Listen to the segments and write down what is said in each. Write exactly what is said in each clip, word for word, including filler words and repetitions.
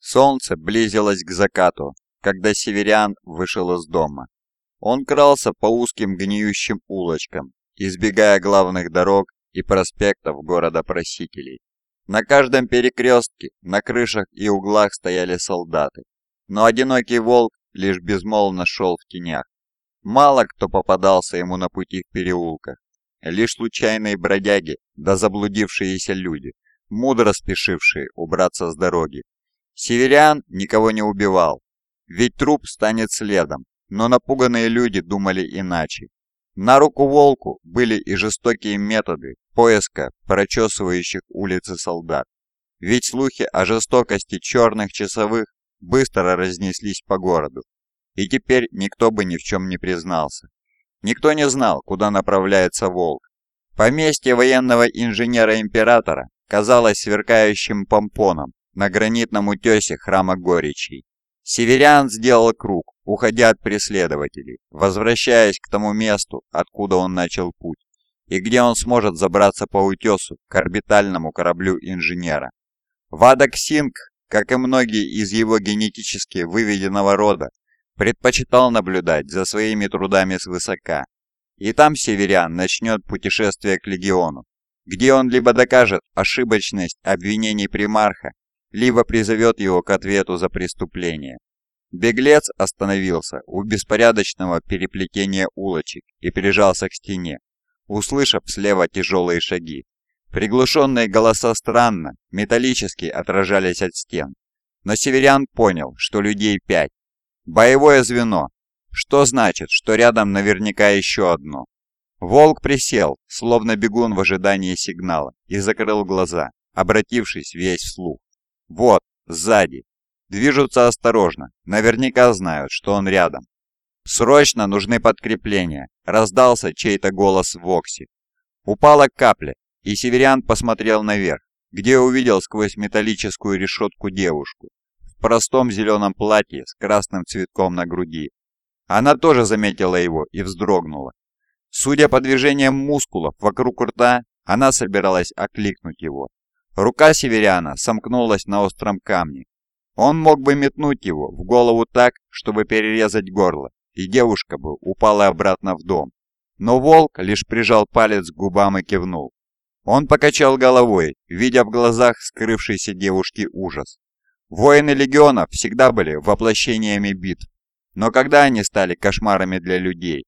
Солнце близилось к закату, когда Северян вышел из дома. Он крался по узким гниющим улочкам, избегая главных дорог и проспектов города-просителей. На каждом перекрестке, на крышах и углах стояли солдаты, но одинокий волк лишь безмолвно шел в тенях. Мало кто попадался ему на пути в переулках, лишь случайные бродяги да заблудившиеся люди, мудро спешившие убраться с дороги. Северян никого не убивал, ведь труп станет следом, но напуганные люди думали иначе. На руку волку были и жестокие методы поиска прочесывающих улицы солдат, ведь слухи о жестокости черных часовых быстро разнеслись по городу, и теперь никто бы ни в чем не признался. Никто не знал, куда направляется волк. Поместье военного инженера-императора казалось сверкающим помпоном на гранитном утесе храма Горичей. Северян сделал круг, уходя от преследователей, возвращаясь к тому месту, откуда он начал путь, и где он сможет забраться по утесу к орбитальному кораблю инженера. Вадок Синг, как и многие из его генетически выведенного рода, предпочитал наблюдать за своими трудами свысока. И там Северян начнет путешествие к Легиону, где он либо докажет ошибочность обвинений примарха, либо призовет его к ответу за преступление. Беглец остановился у беспорядочного переплетения улочек и прижался к стене, услышав слева тяжелые шаги. Приглушенные голоса странно, металлически отражались от стен. Но Северян понял, что людей пять. Боевое звено. Что значит, что рядом наверняка еще одно? Волк присел, словно бегун в ожидании сигнала, и закрыл глаза, обратившись весь вслух. Вот, сзади. Движутся осторожно, наверняка знают, что он рядом. «Срочно нужны подкрепления», — раздался чей-то голос в Воксе. Упала капля, и Северян посмотрел наверх, где увидел сквозь металлическую решетку девушку в простом зеленом платье с красным цветком на груди. Она тоже заметила его и вздрогнула. Судя по движениям мускулов вокруг рта, она собиралась окликнуть его. Рука Северяна сомкнулась на остром камне. Он мог бы метнуть его в голову так, чтобы перерезать горло, и девушка бы упала обратно в дом. Но волк лишь прижал палец к губам и кивнул. Он покачал головой, видя в глазах скрывшейся девушки ужас. Воины легиона всегда были воплощениями битв, но когда они стали кошмарами для людей?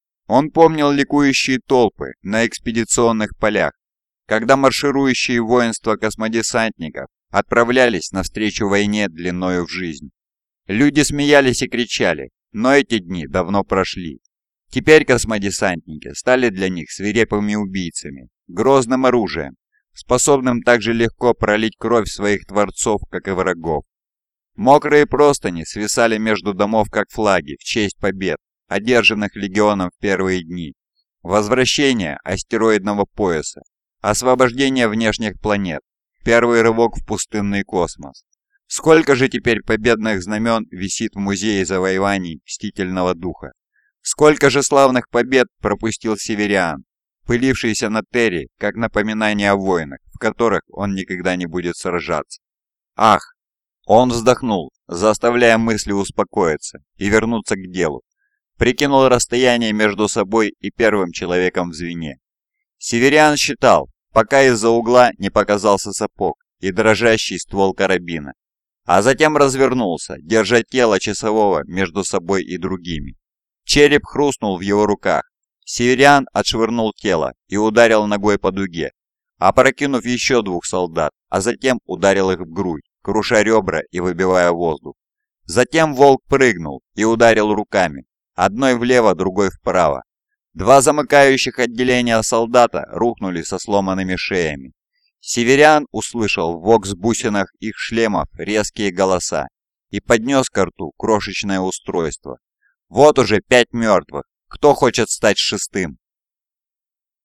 Он помнил ликующие толпы на экспедиционных полях, когда марширующие воинства космодесантников отправлялись навстречу войне длиною в жизнь. Люди смеялись и кричали, но эти дни давно прошли. Теперь космодесантники стали для них свирепыми убийцами, грозным оружием, способным так же легко пролить кровь своих творцов, как и врагов. Мокрые простыни свисали между домов, как флаги, в честь побед, одержанных легионом в первые дни, возвращение астероидного пояса, освобождение внешних планет, первый рывок в пустынный космос. Сколько же теперь победных знамен висит в музее завоеваний Мстительного Духа? Сколько же славных побед пропустил Северян, пылившийся на Терри, как напоминание о войнах, в которых он никогда не будет сражаться? Ах! Он вздохнул, заставляя мысли успокоиться и вернуться к делу. Прикинул расстояние между собой и первым человеком в звене. Северян считал, пока из-за угла не показался сапог и дрожащий ствол карабина, а затем развернулся, держа тело часового между собой и другими. Череп хрустнул в его руках. Северян отшвырнул тело и ударил ногой по дуге, опрокинув еще двух солдат, а затем ударил их в грудь, круша ребра и выбивая воздух. Затем волк прыгнул и ударил руками, одной влево, другой вправо. Два замыкающих отделения солдата рухнули со сломанными шеями. Северян услышал в вокс-бусинах их шлемов резкие голоса и поднес ко рту крошечное устройство. Вот уже пять мертвых. Кто хочет стать шестым?